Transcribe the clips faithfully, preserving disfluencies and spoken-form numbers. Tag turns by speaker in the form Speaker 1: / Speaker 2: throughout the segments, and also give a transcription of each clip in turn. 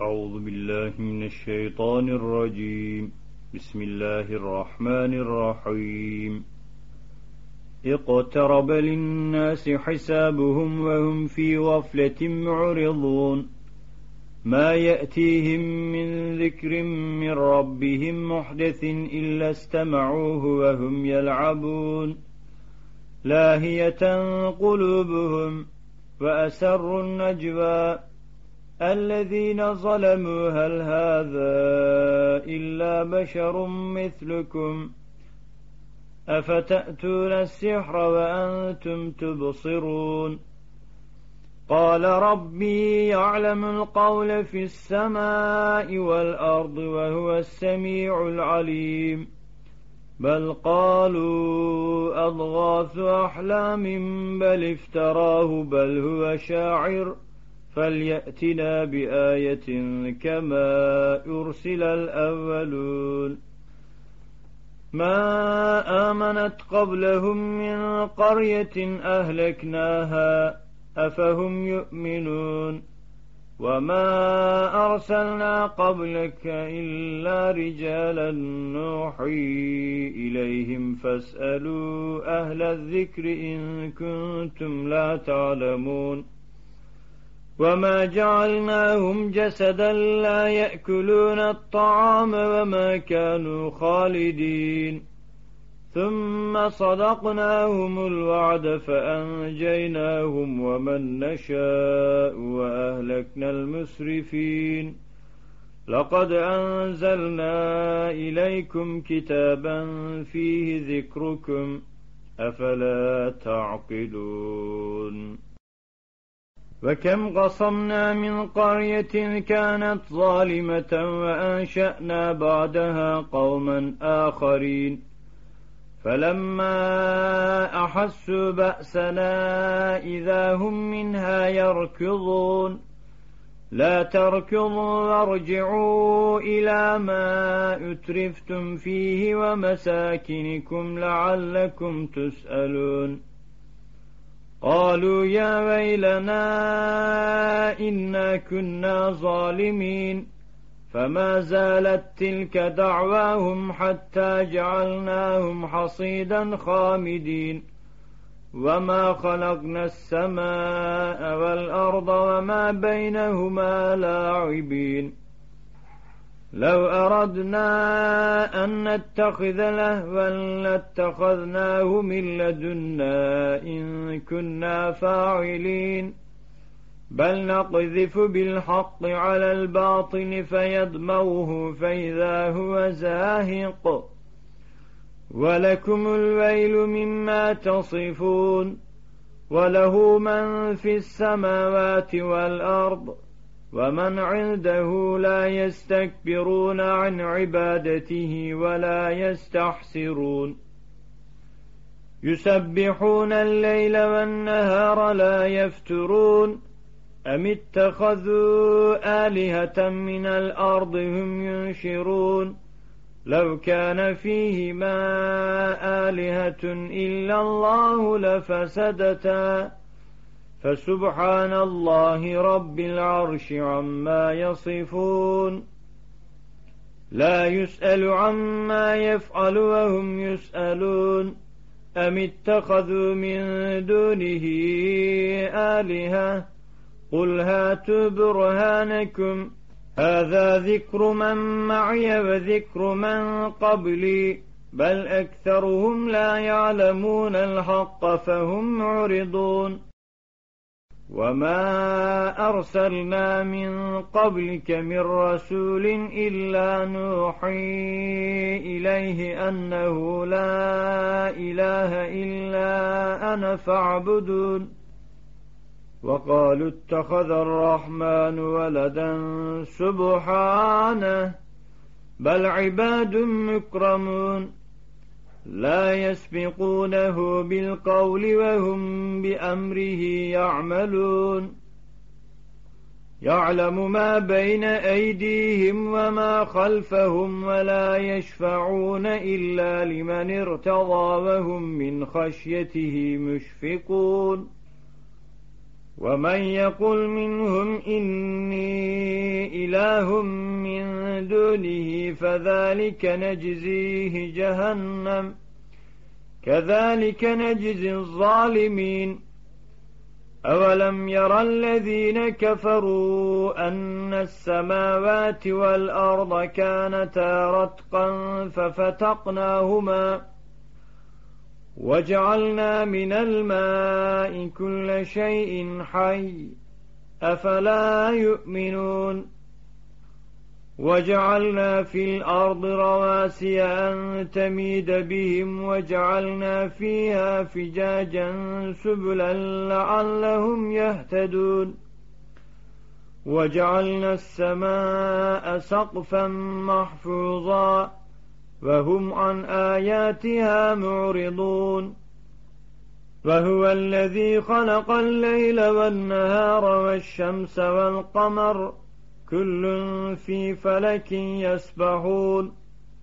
Speaker 1: أعوذ بالله من الشيطان الرجيم. بسم الله الرحمن الرحيم. اقترب للناس حسابهم وهم في غفلة معرضون ما يأتيهم من ذكر من ربهم محدث إلا استمعوه وهم يلعبون لاهية قلوبهم وأسروا النجوى الذين ظلموا هل هذا إلا بشر مثلكم أفتأتون السحر وأنتم تبصرون قال ربي يعلم القول في السماء والأرض وهو السميع العليم بل قالوا أضغاث أحلام بل افتراه بل هو شاعر فليأتنا بآية كما أرسل الأولون ما آمنت قبلهم من قرية أهلكناها أفهم يؤمنون وما أرسلنا قبلك إلا رجالا نوحي إليهم فاسألوا أهل الذكر إن كنتم لا تعلمون وما جعلناهم جسدا لا يأكلون الطعام وما كانوا خالدين ثم صدقناهم الوعد فأنجيناهم ومن نشاء وأهلكنا المسرفين لقد أنزلنا إليكم كتابا فيه ذكركم أفلا تعقلون وكم قصمنا من قرية كانت ظالمة وأنشأنا بعدها قوما آخرين فلما أحسوا بأسنا إذا هم منها يركضون لا تركضوا وارجعوا إلى ما أترفتم فيه ومساكنكم لعلكم تسألون قالوا يا ويلنا إنا كنا ظالمين فما زالت تلك دعواهم حتى جعلناهم حصيدا خامدين وما خلقنا السماء والأرض وما بينهما لاعبين لو أردنا أن نتخذ لهوا لاتخذناه من لدنا إن كنا فاعلين بل نقذف بالحق على الباطل فيدمغه فإذا هو زاهق ولكم الويل مما تصفون وله من في السماوات والأرض ومن عنده لا يستكبرون عن عبادته ولا يستحسرون يسبحون الليل والنهار لا يفترون أم اتخذوا آلهة من الأرض هم ينشرون لو كان فيهما آلهة إلا الله لفسدتا فسبحان الله رب العرش عما يصفون لا يسأل عما يفعل وهم يسألون أم اتخذوا من دونه آلهة قل هاتوا برهانكم هذا ذكر من معي وذكر من قبلي بل أكثرهم لا يعلمون الحق فهم معرضون وما أرسلنا من قبلك من رسول إلا نوحي إليه أنه لا إله إلا أنا فاعبدون وقالوا اتخذ الرحمن ولدا سبحانه بل عباد مكرمون لا يسبقونه بالقول وهم بأمره يعملون يعلم ما بين أيديهم وما خلفهم ولا يشفعون إلا لمن ارتضى وهم من خشيته مشفقون ومن يقل منهم إني إله من دونه فذلك نجزيه جهنم كذلك نجزي الظالمين أولم ير الذين كفروا أن السماوات والأرض كانتا رتقا ففتقناهما وجعلنا من الماء كل شيء حي أفلا يؤمنون وجعلنا في الأرض رواسي أن تميد بهم وجعلنا فيها فجاجا سبلا لعلهم يهتدون وجعلنا السماء سقفا محفوظا وهم عن آياتها معرضون وهو الذي خلق الليل والنهار والشمس والقمر كل في فلك يسبحون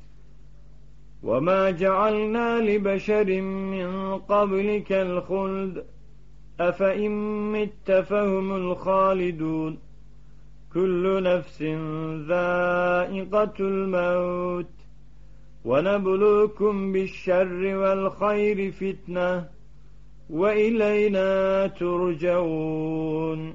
Speaker 1: وما جعلنا لبشر من قبلك الخلد أفإن مت فهم الخالدون كل نفس ذائقة الموت ونبلوكم بالشر والخير فتنة وإلينا ترجعون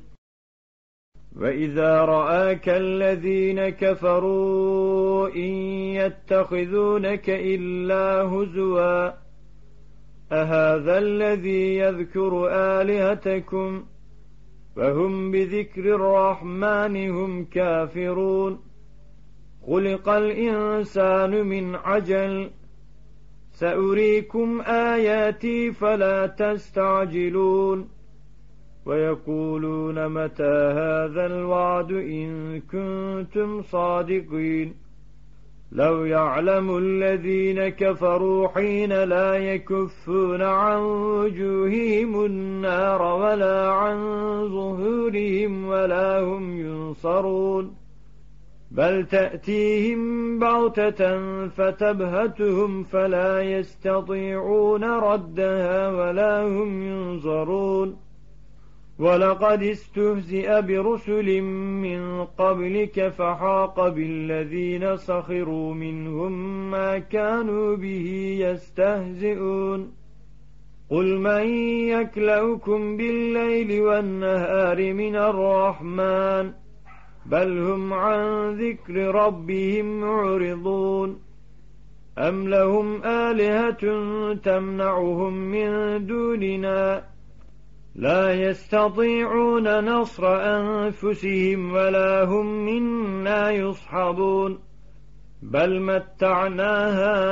Speaker 1: وإذا رآك الذين كفروا إن يتخذونك إلا هزوا أهذا الذي يذكر آلهتكم وهم بذكر الرحمن هم كافرون خلق الإنسان من عجل سأريكم آياتي فلا تستعجلون ويقولون متى هذا الوعد إن كنتم صادقين لو يعلم الذين كفروا حين لا يكفون عن وجوههم النار ولا عن ظهورهم ولا هم ينصرون بل تأتيهم بغتة فتبهتهم فلا يستطيعون ردها ولا هم ينظرون ولقد استهزئ برسل من قبلك فحاق بالذين سخروا منهم ما كانوا به يستهزئون قل من يكلؤكم بالليل والنهار من الرحمن بل هم عن ذكر ربهم معرضون أم لهم آلهة تمنعهم من دوننا لا يستطيعون نصر أنفسهم ولا هم منا يصحبون بل متعنا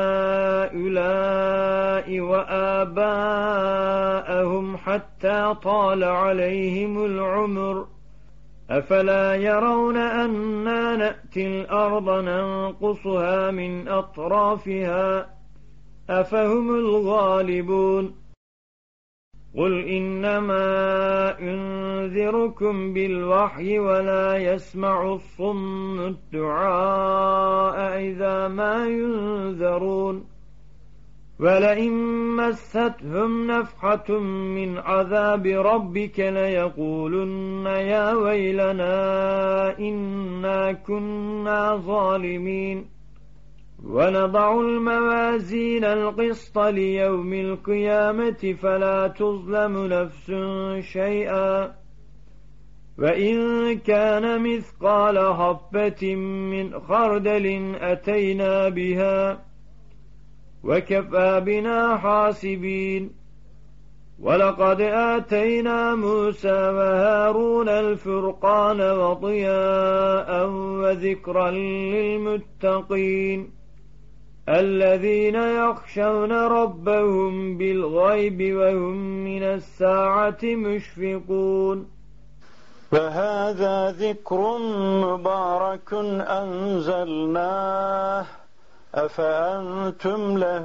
Speaker 1: هؤلاء وآباءهم حتى طال عليهم العمر أفلا يرون أنا نأتي الأرض ننقصها من أطرافها أفهم الغالبون قل إنما أنذركم بالوحي ولا يسمع الصم الدعاء إذا ما ينذرون ولئن مستهم نفحة من عذاب ربك ليقولن يا ويلنا إنا كنا ظالمين ونضع الموازين القسط ليوم القيامة فلا تظلم نفس شيئا وإن كان مثقال حبة من خردل أتينا بها وكفى بنا حاسبين ولقد آتينا موسى وهارون الفرقان وضياء وذكرا للمتقين الذين يخشون ربهم بالغيب وهم من الساعة مشفقون
Speaker 2: وهذا ذكر مبارك أنزلناه أفأنتم له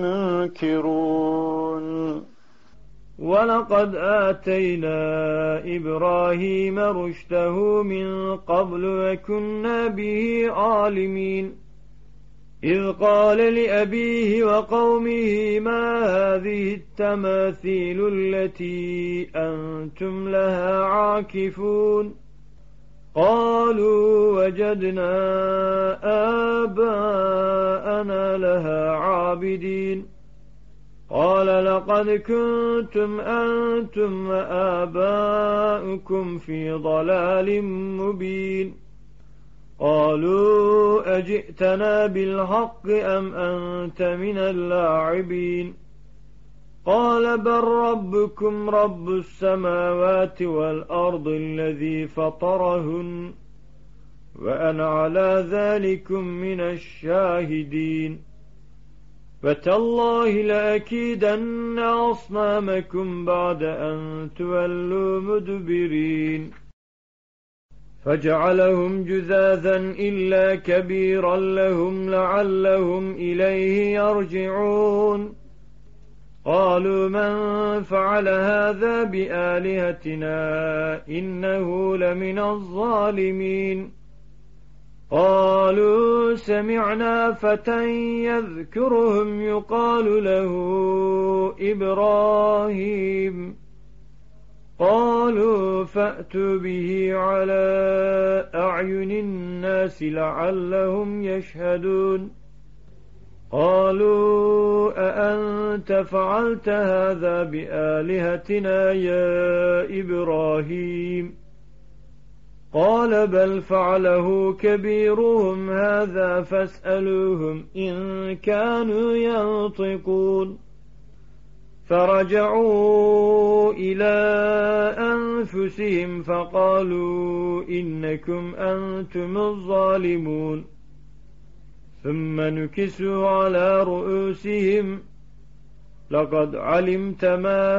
Speaker 2: منكرون
Speaker 1: ولقد آتينا إبراهيم رشده من قبل وكنا به عالمين إذ قال لأبيه وقومه ما هذه التماثيل التي أنتم لها عاكفون قالوا وجدنا آباءنا لها عابدين قال لقد كنتم أنتم وآباؤكم في ضلال مبين قالوا أجئتنا بالحق أم أنت من اللاعبين قال بل ربكم رب السماوات والأرض الذي فطرهن وأنا على ذلكم من الشاهدين فتالله لأكيدن أصنامكم بعد أن تولوا مدبرين فجعلهم جذاذا إلا كبيرا لهم لعلهم إليه يرجعون قالوا من فعل هذا بآلهتنا إنه لمن الظالمين قالوا سمعنا فتى يذكرهم يقال له إبراهيم قالوا فأتوا به على أعين الناس لعلهم يشهدون قالوا أأنت فعلت هذا بآلهتنا يا إبراهيم قال بل فعله كبيرهم هذا فاسألوهم إن كانوا ينطقون فرجعوا إلى أنفسهم فقالوا إنكم أنتم الظالمون ثم نكسوا على رؤوسهم لقد علمت ما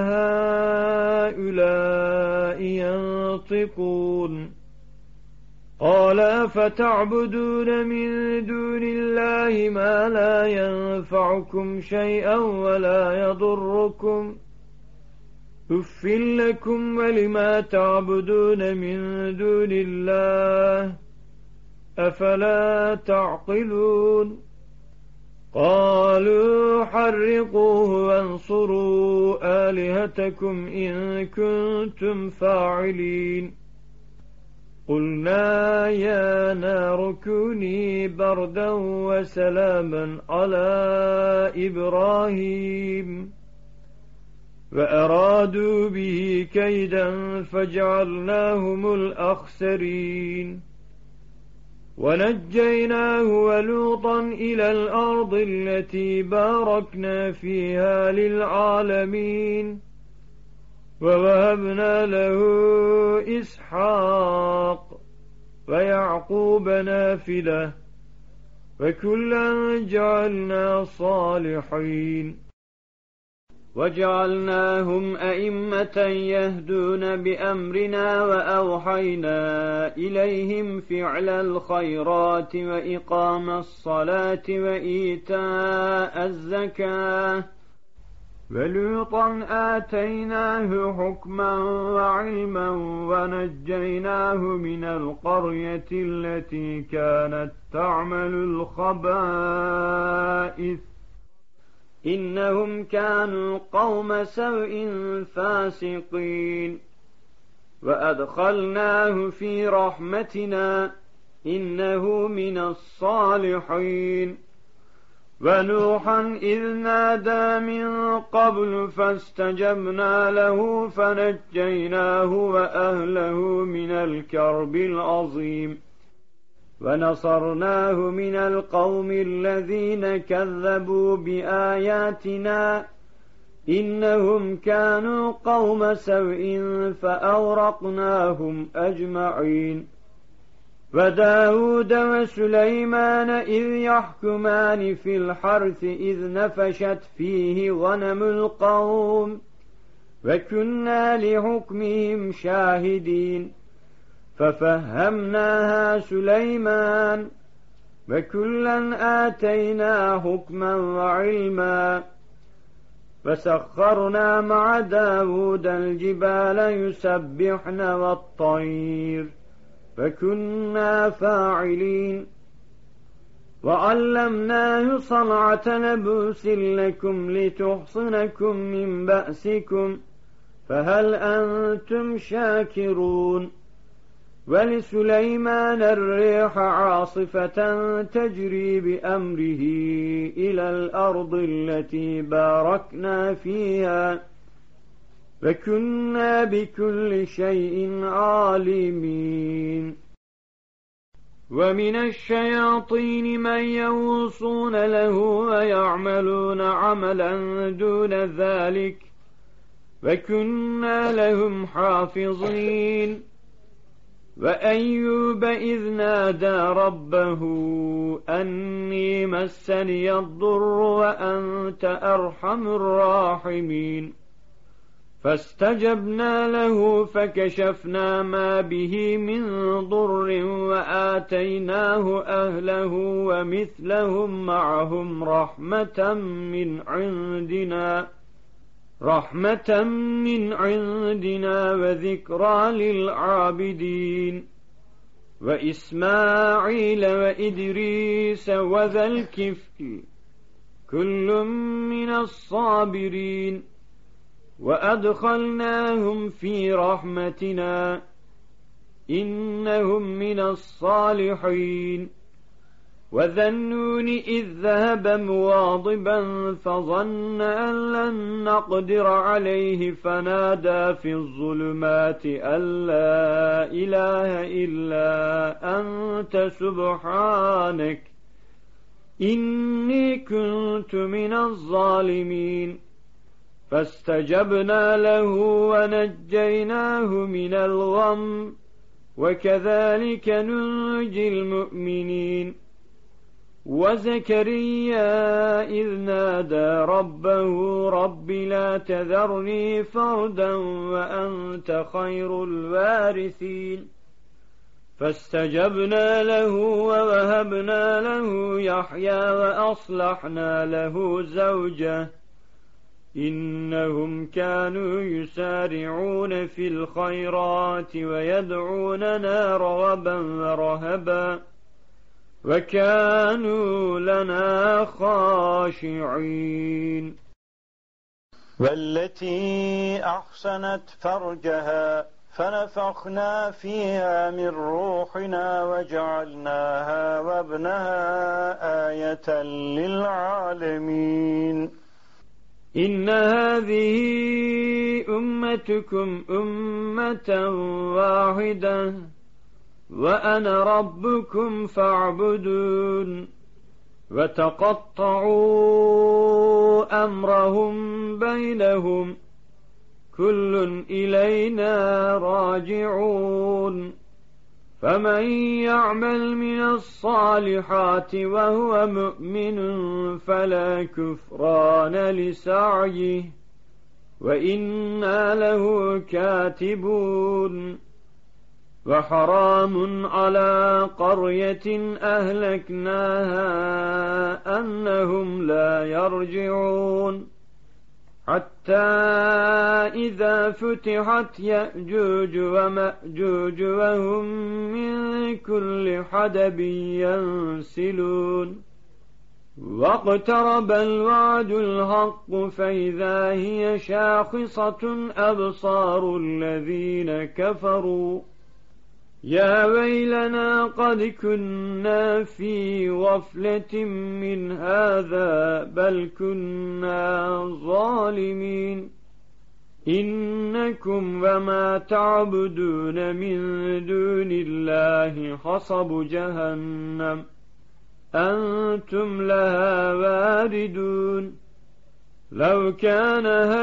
Speaker 1: هؤلاء ينطقون قال فتعبدون من دون الله ما لا ينفعكم شيئا ولا يضركم أف لكم ولما تعبدون من دون الله أفلا تعقلون قالوا حرقوه وانصروا آلهتكم إن كنتم فاعلين قلنا يا نار كوني بردا وسلاما على إبراهيم وأرادوا به كيدا فجعلناهم الأخسرين ونجيناه ولوطا إلى الأرض التي باركنا فيها للعالمين ووهبنا له إسحاق ويعقوب نافلة وكلا جعلنا صالحين وجعلناهم أئمة يهدون بأمرنا وأوحينا إليهم فعل الخيرات وإقام الصلاة وإيتاء الزكاة ولوطا آتيناه حكما وعلما ونجيناه من القرية التي كانت تعمل الخبائث إنهم كانوا قوم سوء فاسقين وأدخلناه في رحمتنا إنه من الصالحين ونوحا إذ نادى من قبل فاستجبنا له فنجيناه وأهله من الكرب العظيم ونصرناه من القوم الذين كذبوا بآياتنا إنهم كانوا قوم سوء فأورقناهم أجمعين وداود وسليمان إذ يحكمان في الحرث إذ نفشت فيه غنم القوم وكنا لحكمهم شاهدين ففهمناها سليمان وكلا آتينا حكما وعلما فسخرنا مع داود الجبال يسبحن والطير فكنا فاعلين وعلمناه صنعة لبوس لكم لتحصنكم من بأسكم فهل أنتم شاكرون ولسليمان الريح عاصفة تجري بأمره إلى الأرض التي باركنا فيها فكنا بكل شيء عالمين. ومن الشياطين من يوصون له ويعملون عملا دون ذلك وكنا لهم حافظين. وأيوب إذ نادى ربه أني مسني الضر وأنت أرحم الراحمين فاستجبنا له فكشفنا ما به من ضر وآتيناه أهله ومثلهم معهم رحمة من عندنا رحمة من عندنا وذكرى للعابدين. وإسماعيل وإدريس وذا الكفل كل من الصابرين وأدخلناهم في رحمتنا إنهم من الصالحين. وذا النون إذ ذهب مواضبا فظن أن لن نقدر عليه فنادى في الظلمات أن لا إله إلا أنت سبحانك إني كنت من الظالمين فاستجبنا له ونجيناه من الغم وكذلك ننجي المؤمنين. وزكريا إذ نادى ربه رب لا تذرني فردا وأنت خير الوارثين فاستجبنا له ووهبنا له يحيى وأصلحنا له زوجه إنهم كانوا يسارعون في الخيرات ويدعوننا رغبا ورهبا وكانوا لنا خاشعين.
Speaker 2: والتي أحسنت فرجها فنفخنا فيها من روحنا وجعلناها وابنها آية للعالمين.
Speaker 1: إن هذه أمتكم أمة واحدة وأنا ربكم فاعبدون. وتقطعوا أمرهم بينهم كل إلينا راجعون. فمن يعمل من الصالحات وهو مؤمن فلا كفران لسعيه وإنا له كاتبون. وحرام على قرية أهلكناها أنهم لا يرجعون حتى إذا فتحت يأجوج ومأجوج وهم من كل حدب ينسلون. واقترب الوعد الحق فإذا هي شاخصة أبصار الذين كفروا يا ويلنا قد كنا في غفلة من هذا بل كنا ظالمين. إنكم وما تعبدون من دون الله حصب جهنم أنتم لها واردون. لو كان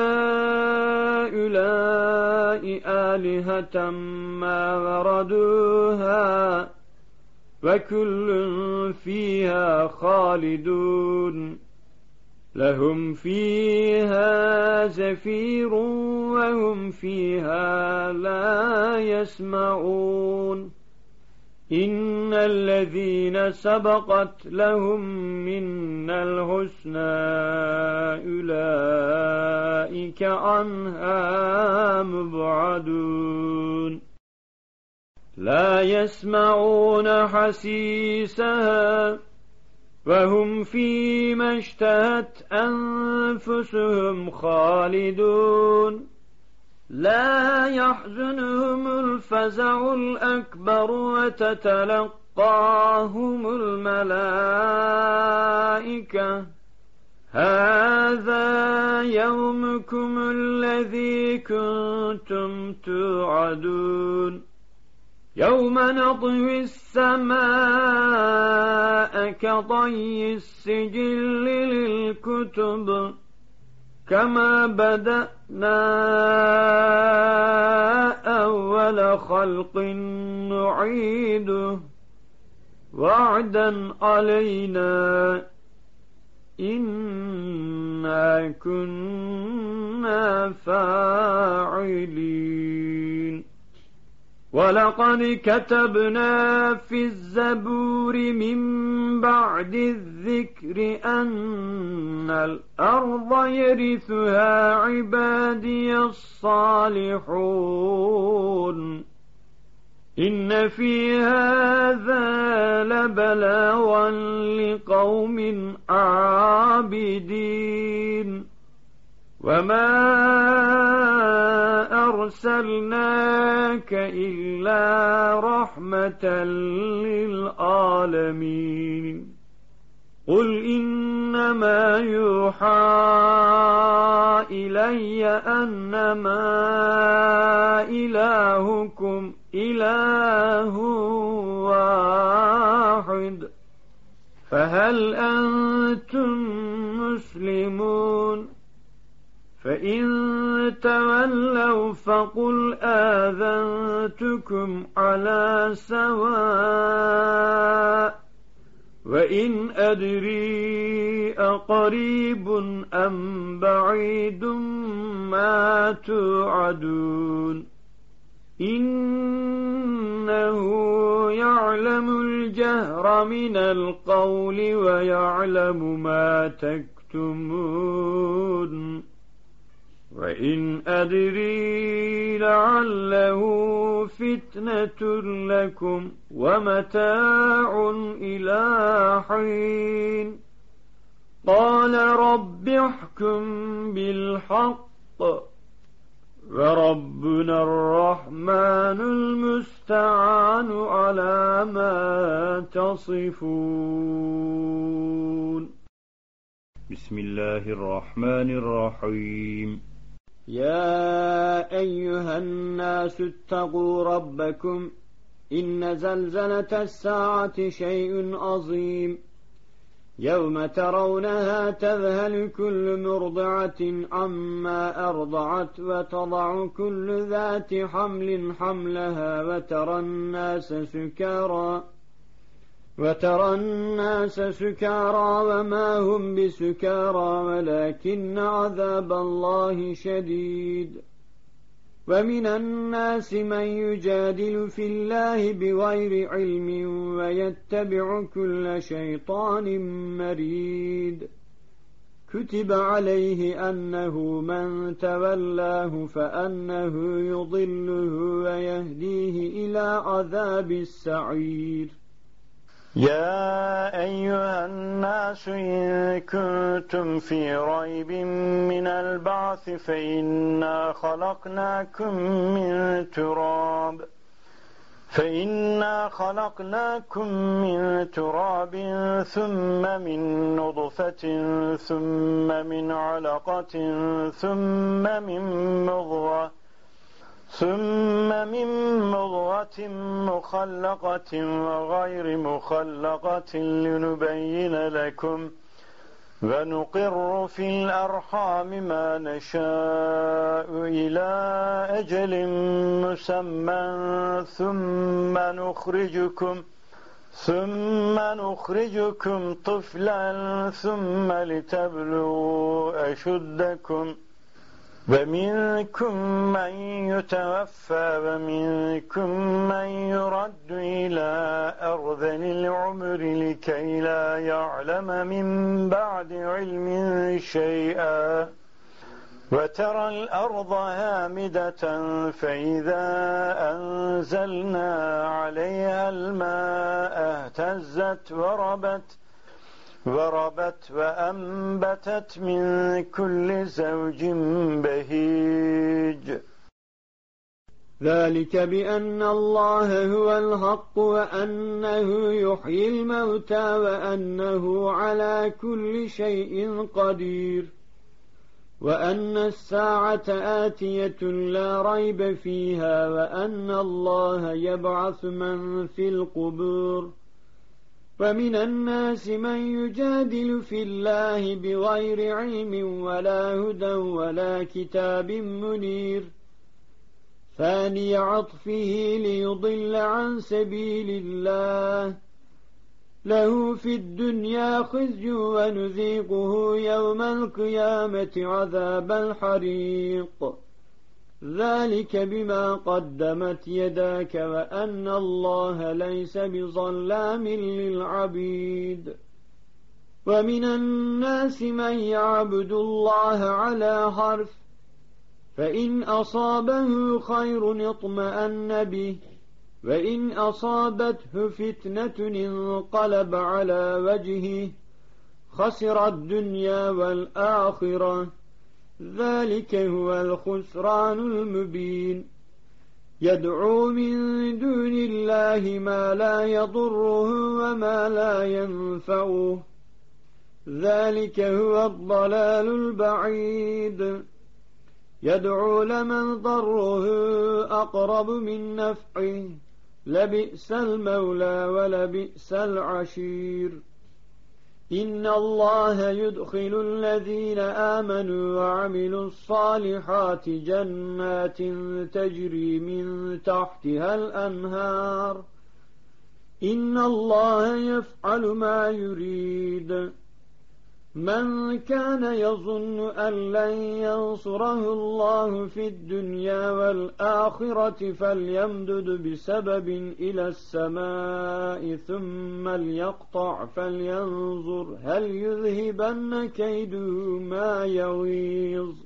Speaker 1: هؤلاء آلهة ما وردوها وكل فيها خالدون. لهم فيها زفير وهم فيها لا يسمعون. إن الذين سبقت لهم منا الحسنى أولئك عنها مبعدون. لا يسمعون حسيسها وهم فيما اشتهت أنفسهم خالدون. لا يحزنهم الفزع الأكبر وتتلقاهم الملائكة هذا يومكم الذي كنتم توعدون يوم نطوي السماء كطي السجل للكتب كما بدأنا أول خلق نعيده وعدا علينا إنا كنا فاعلين ولقد كتبنا في الزبور من بعد الذكر أن الأرض يرثها عبادي الصالحون إن في هذا لبلاغا لقوم عابدين وما أرسلناك إلا رحمة للعالمين قل إنما يوحى إلي أنما إلهكم إله واحد فهل أنتم مسلمون فإن تولوا فقل آذنتكم على سواء وإن أدري أقريب أم بعيد ما توعدون إنه يعلم الجهر من القول ويعلم ما تكتمون وإن أدري لعله فتنة لكم ومتاع إلى حين قال رب احكم بالحق وربنا الرحمن المستعان على ما تصفون بسم الله الرحمن الرحيم يا أيها الناس اتقوا ربكم إن زلزلة الساعة شيء عظيم يوم ترونها تذهل كل مرضعة عما أرضعت وتضع كل ذات حمل حملها وترى الناس سكارى وترى الناس سكارى وما هم بسكارى ولكن عذاب الله شديد ومن الناس من يجادل في الله بغير علم ويتبع كل شيطان مريد كتب عليه أنه من تولاه فأنه يضله ويهديه إلى عذاب السعير
Speaker 2: يا أيها الناس إن كنتم في ريب من البعث فإنا خلقناكم من تراب فإنا خلقناكم من تراب ثم من نطفة ثم من علقة ثم من مضغة ثم من مضغة مخلقة وغير مخلقة لنبين لكم ونقر في الأرحام ما نشاء إلى أجل مسمى ثم نخرجكم ثم نخرجكم طفلا ثم لتبلغوا أشدكم ومنكم من يتوفى ومنكم من يرد إلى أرذل العمر لكي لا يعلم من بعد علم شيئا وترى الأرض هامدة فإذا أنزلنا عليها الماء اهتزت وربت وربت وأنبتت من كل زوج بهيج
Speaker 1: ذلك بأن الله هو الحق وأنه يحيي الموتى وأنه على كل شيء قدير وأن الساعة آتية لا ريب فيها وأن الله يبعث من في القبور ومن الناس من يجادل في الله بغير علم ولا هدى ولا كتاب منير ثاني عطفه ليضل عن سبيل الله له في الدنيا خزي ونذيقه يوم القيامة عذاب الحريق ذلك بما قدمت يداك وأن الله ليس بظلام للعبيد ومن الناس من يعبد الله على حرف فإن أصابه خير اطمأن به وإن أصابته فتنة انقلب على وجهه خسر الدنيا والآخرة ذلك هو الخسران المبين يدعو من دون الله ما لا يضره وما لا ينفعه ذلك هو الضلال البعيد يدعو لمن ضره أقرب من نفعه لبئس المولى ولبئس العشير إن الله يدخل الذين آمنوا وعملوا الصالحات جنات تجري من تحتها الأنهار إن الله يفعل ما يريد من كان يظن أن لن ينصره الله في الدنيا والآخرة فليمدد بسبب إلى السماء ثم ليقطع فلينظر هل يذهبن كيده ما يغيظ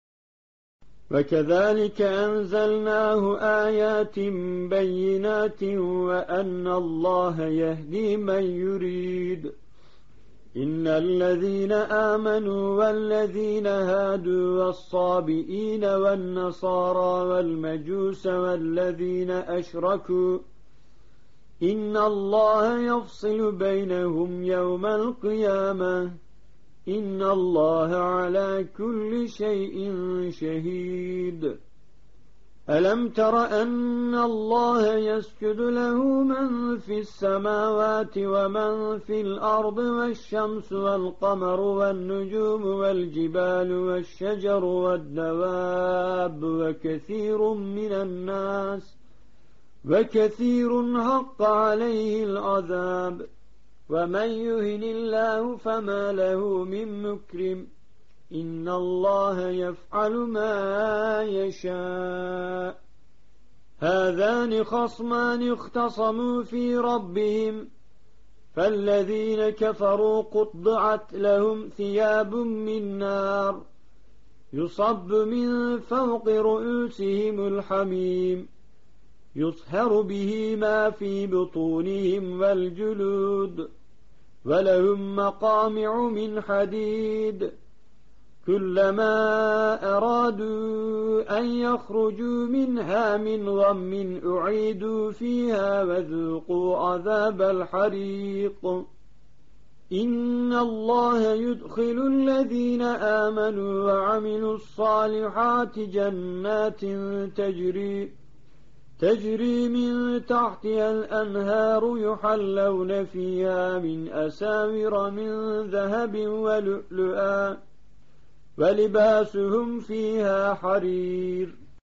Speaker 1: وكذلك أنزلناه آيات بينات وأن الله يهدي من يريد إن الذين آمنوا والذين هادوا والصابئين والنصارى والمجوس والذين أشركوا إن الله يفصل بينهم يوم القيامة إن الله على كل شيء شهيد ألم تر أن الله يسجد له من في السماوات ومن في الأرض والشمس والقمر والنجوم والجبال والشجر والدواب وكثير من الناس وكثير حق عليه العذاب ومن يهن الله فما له من مكرم إن الله يفعل ما يشاء هذان خصمان اختصموا في ربهم فالذين كفروا قطعت لهم ثياب من نار يصب من فوق رؤوسهم الحميم يصهر به ما في بطونهم والجلود ولهم مقامع من حديد كلما أرادوا أن يخرجوا منها من غم أعيدوا فيها وذوقوا عذاب الحريق إن الله يدخل الذين آمنوا وعملوا الصالحات جنات تجري تجري من تحتها الأنهار يحلون فيها من أساور من ذهب ولؤلؤا ولباسهم فيها حرير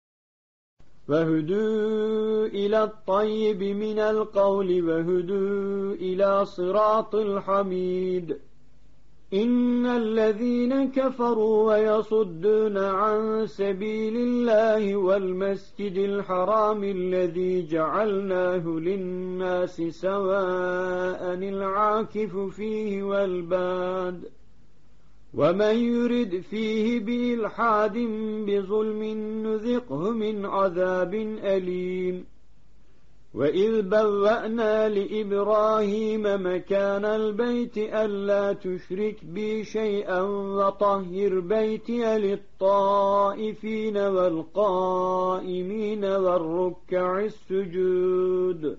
Speaker 1: وهدوا إلى الطيب من القول وهدوا إلى صراط الحميد إن الذين كفروا ويصدون عن سبيل الله والمسجد الحرام الذي جعلناه للناس سواء العاكف فيه والباد ومن يرد فيه بإلحاد بظلم نذقه من عذاب أليم وإذ بوأنا لإبراهيم مكان البيت ألا تشرك بي شيئا وطهر بيتي للطائفين والقائمين والركع السجود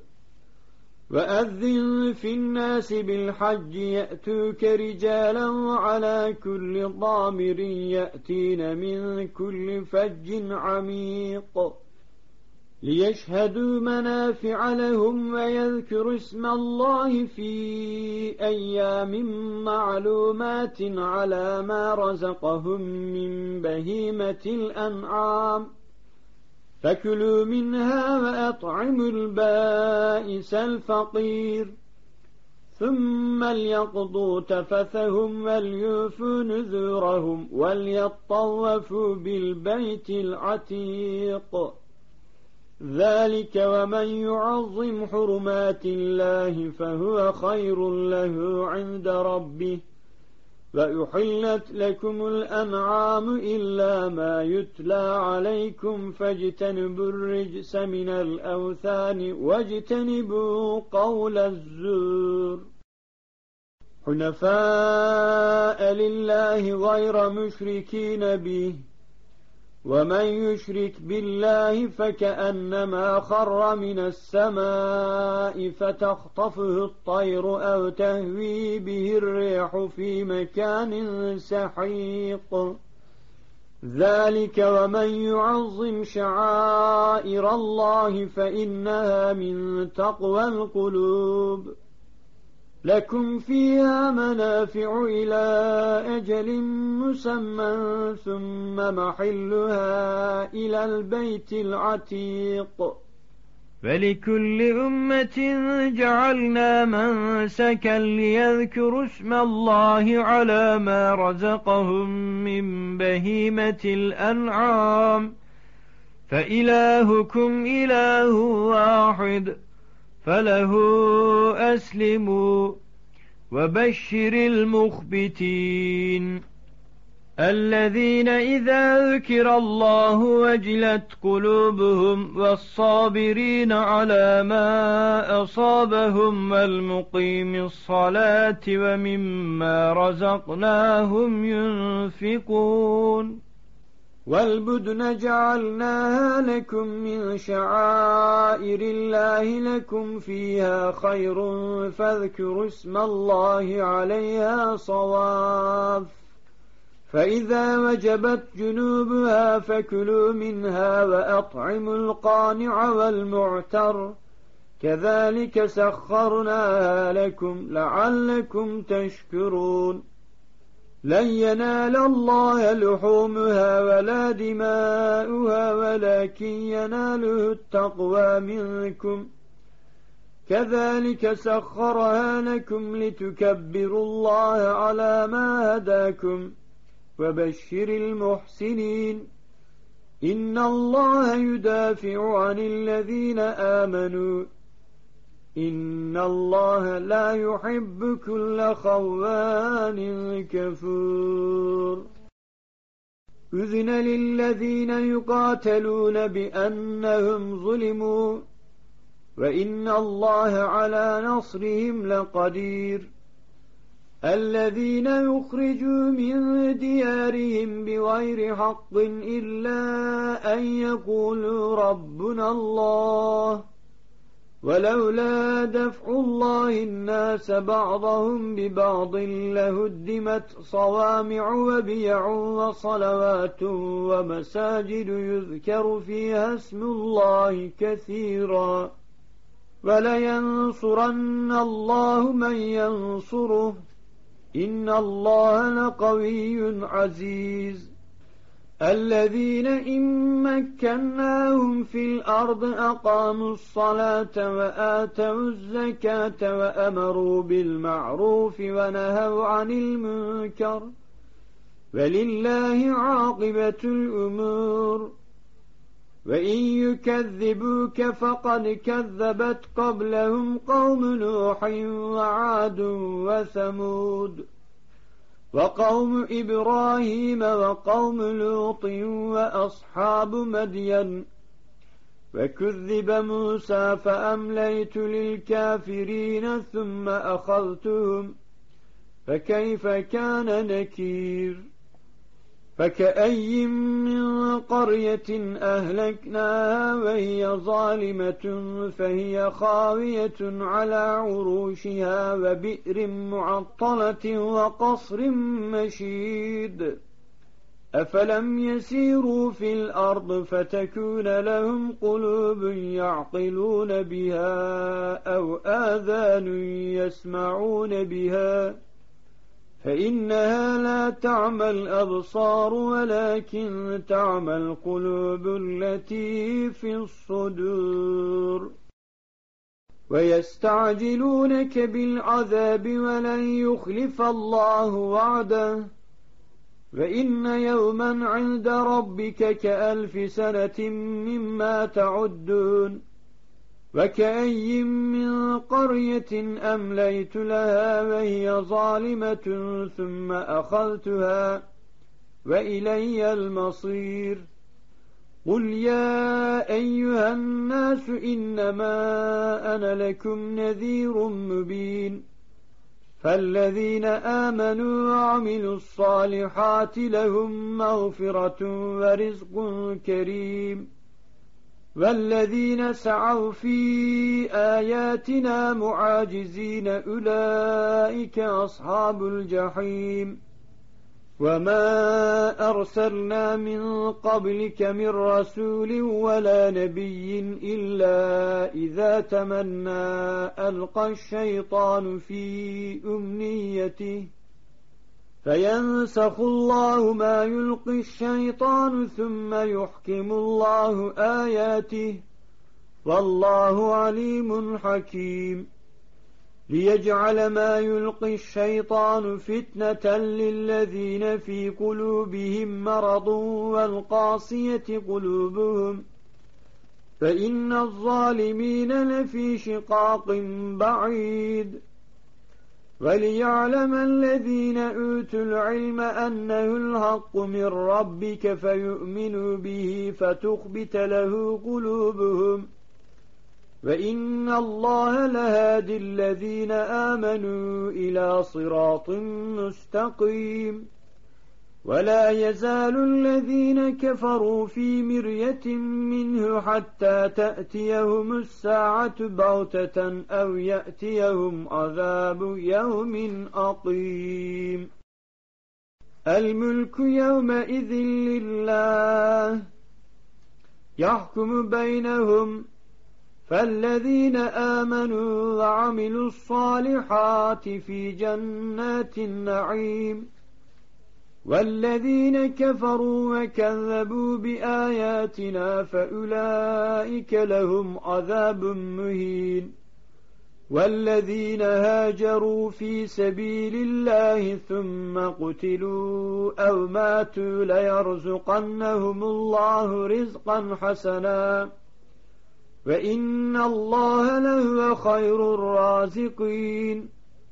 Speaker 1: وأذن في الناس بالحج يأتوك رجالا وعلى كل ضامر يأتين من كل فج عميق ليشهدوا منافع لهم ويذكروا اسم الله في أيام معلومات على ما رزقهم من بهيمة الأنعام فكلوا منها وأطعموا البائس الفقير ثم ليقضوا تفثهم وليوفوا نذورهم وليطوفوا بالبيت العتيق ذلك ومن يعظم حرمات الله فهو خير له عند ربه وأحلت لكم الأنعام إلا ما يتلى عليكم فاجتنبوا الرجس من الأوثان واجتنبوا قول الزور حنفاء لله غير مشركين به ومن يشرك بالله فكأنما خر من السماء فتخطفه الطير أو تهوي به الريح في مكان سحيق ذلك ومن يعظم شعائر الله فإنها من تقوى القلوب لكم فيها منافع إلى أجل مسمى ثم محلها إلى البيت العتيق
Speaker 3: ولكل أمة جعلنا منسكا ليذكروا اسم الله على ما رزقهم من بهيمة الأنعام فإلهكم إله واحد فله أسلموا وبشر المخبتين الذين إذا ذكر الله وجلت قلوبهم والصابرين على ما أصابهم والمقيم الصلاة ومما رزقناهم ينفقون
Speaker 1: والبدن جعلناها لكم من شعائر الله لكم فيها خير فاذكروا اسم الله عليها صواف فإذا وجبت جنوبها فكلوا منها وأطعموا القانع والمعتر كذلك سخرناها لكم لعلكم تشكرون لن ينال الله لحومها ولا دماؤها ولكن يناله التقوى منكم كذلك سخرها لكم لتكبروا الله على ما هداكم وبشر المحسنين إن الله يدافع عن الذين آمنوا إن الله لا يحب كل خوان كفور أذن للذين يقاتلون بأنهم ظلموا وإن الله على نصرهم لقدير الذين يخرجوا من ديارهم بغير حق إلا أن يقولوا ربنا الله ولولا دفع الله الناس بعضهم ببعض لهدمت صوامع وبيع وصلوات ومساجد يذكر فيها اسم الله كثيرا ولينصرن الله من ينصره إن الله لقوي عزيز الذين إن مكناهم في الأرض أقاموا الصلاة وآتوا الزكاة وأمروا بالمعروف ونهوا عن المنكر ولله عاقبة الأمور وإن يكذبوك فقد كذبت قبلهم قوم نوح وعاد وثمود وقوم إبراهيم وقوم لوط وأصحاب مدين فكذب موسى فأمليت للكافرين ثم أخذتهم فكيف كان نكير فكأي من قرية أهلكناها وهي ظالمة فهي خاوية على عروشها وبئر معطلة وقصر مشيد أفلم يسيروا في الأرض فتكون لهم قلوب يعقلون بها أو آذان يسمعون بها فإنها لا تعمى الأبصار ولكن تعمى القلوب التي في الصدور ويستعجلونك بالعذاب ولن يخلف الله وعده وإن يوما عند ربك كألف سنة مما تعدون وكأي من قرية أمليت لها وهي ظالمة ثم أخذتها وإلي المصير قل يا أيها الناس إنما أنا لكم نذير مبين فالذين آمنوا وعملوا الصالحات لهم مغفرة ورزق كريم والذين سعوا في آياتنا معاجزين أولئك أصحاب الجحيم وما أرسلنا من قبلك من رسول ولا نبي إلا إذا تمنى ألقى الشيطان في أمنيته فينسخ الله ما يلقي الشيطان ثم يحكم الله آياته والله عليم حكيم ليجعل ما يلقي الشيطان فتنة للذين في قلوبهم مرض والقاسية قلوبهم فإن الظالمين لفي شقاق بعيد وليعلم الذين أوتوا العلم أنه الحق من ربك فيؤمنوا به فتخبت له قلوبهم وإن الله لهادي الذين آمنوا إلى صراط مستقيم ولا يزال الذين كفروا في مرية منه حتى تأتيهم الساعة بغتة أو يأتيهم عذاب يوم عقيم الملك يومئذ لله يحكم بينهم فالذين آمنوا وعملوا الصالحات في جنات النعيم والذين كفروا وكذبوا بآياتنا فأولئك لهم عذاب مهين والذين هاجروا في سبيل الله ثم قتلوا أو ماتوا ليرزقنهم الله رزقا حسنا وإن الله لهو خير الرازقين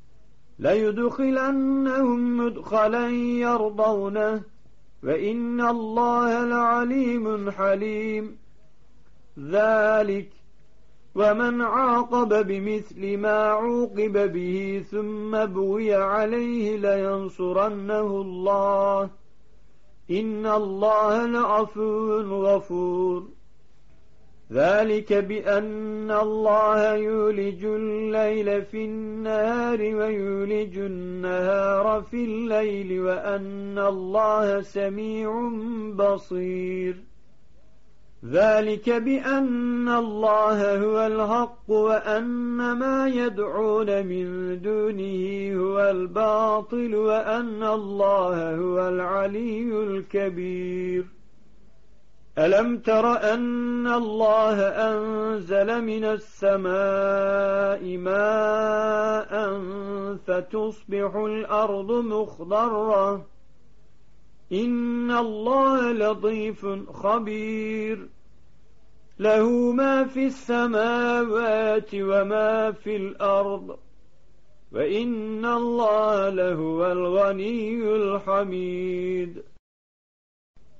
Speaker 1: ليدخلنهم مدخلا يرضونه وإن الله لعليم حليم ذلك ومن عاقب بمثل ما عوقب به ثم بغي عليه لينصرنه الله إن الله لعفو غفور ذلك بأن الله يولج الليل في النهار ويولج النهار في الليل وأن الله سميع بصير ذلك بأن الله هو الحق وأن ما يدعون من دونه هو الباطل وأن الله هو العلي الكبير ألم تر أن الله أنزل من السماء ماء فتصبح الأرض مخضرة إن الله لطيف خبير له ما في السماوات وما في الأرض وإن الله لهو الغني الحميد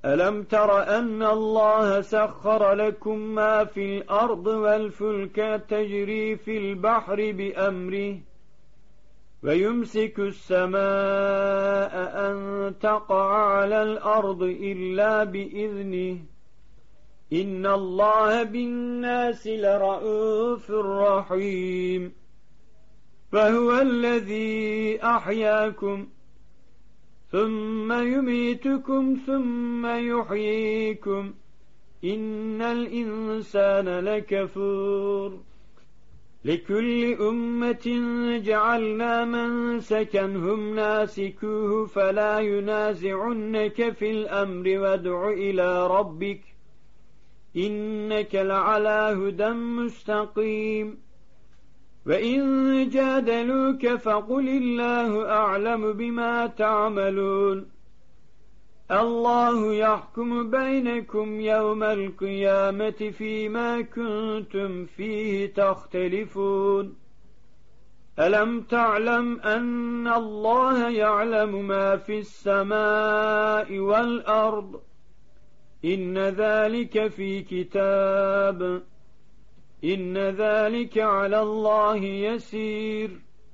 Speaker 1: ألم تر أن الله سخر لكم ما في الأرض والفلك تجري في البحر بأمره ويمسك السماء أن تقع على الأرض إلا بإذنه إن الله بالناس لرءوف رحيم فهو الذي أحياكم ثم يميتكم ثم يحييكم إن الإنسان لكفور لكل أمة جعلنا منسكا هم ناسكوه فلا ينازعنك في الأمر وادع إلى ربك إنك لعلى هدى مستقيم وإن جادلوك فقل الله أعلم بما تعملون الله يحكم بينكم يوم القيامة فيما كنتم فيه تختلفون ألم تعلم أن الله يعلم ما في السماء والأرض إن ذلك في كتاب إن ذلك على الله يسير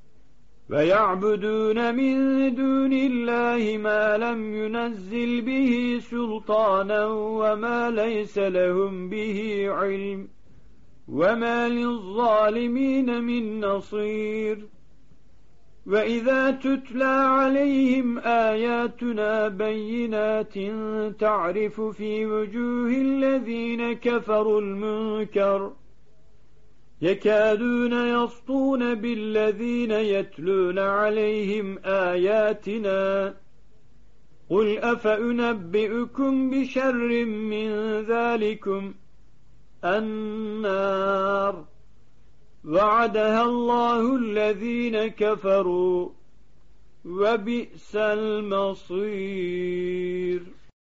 Speaker 1: ويعبدون من دون الله ما لم ينزل به سلطانا وما ليس لهم به علم وما للظالمين من نصير وإذا تتلى عليهم آياتنا بينات تعرف في وجوه الذين كفروا المنكر يكادون يسطون بالذين يتلون عليهم آياتنا قل أفأنبئكم بشر من ذلكم النار وعدها الله الذين كفروا وبئس المصير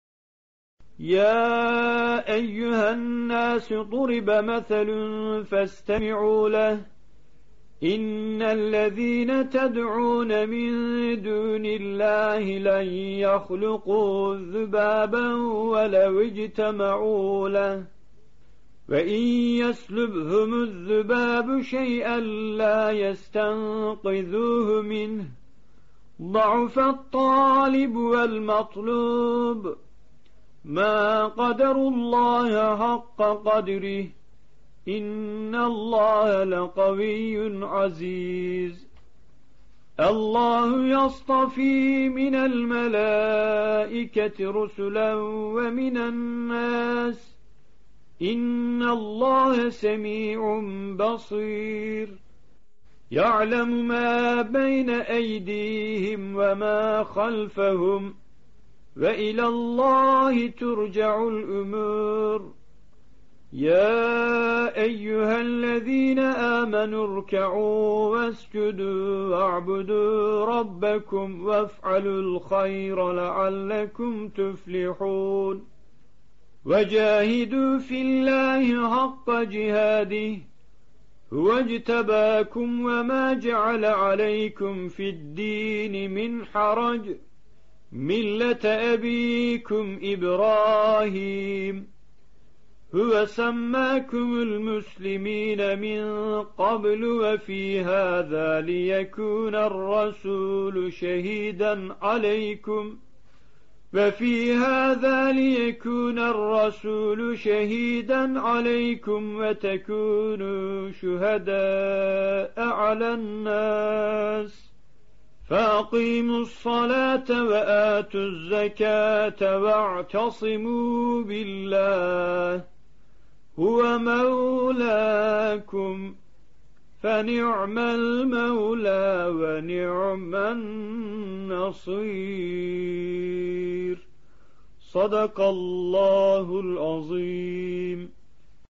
Speaker 1: يا أيها الناس ضرب مثل فاستمعوا له إن الذين تدعون من دون الله لن يخلقوا ذبابا ولو اجتمعوا له وإن يسلبهم الذباب شيئا لا يستنقذوه منه ضعف الطالب والمطلوب ما قدروا الله حق قدره إن الله لقوي عزيز الله يصطفي من الملائكة رسلا ومن الناس إن الله سميع بصير يعلم ما بين أيديهم وما خلفهم وإلى الله ترجع الأمور يا أيها الذين آمنوا اركعوا واسجدوا واعبدوا ربكم وافعلوا الخير لعلكم تفلحون وجاهدوا في الله حق جهاده هو اجتباكم وما جعل عليكم في الدين من حرج ملة أبيكم إبراهيم هو سماكم المسلمين من قبل وفي هذا ليكون الرسول شهيدا عليكم وفي هذا ليكون الرسول شهيدا عليكم وتكونوا شهداء على الناس فأقيموا الصلاة وآتوا الزكاة واعتصموا بالله هو مولاكم فنعم المولى ونعم النصير صدق الله العظيم.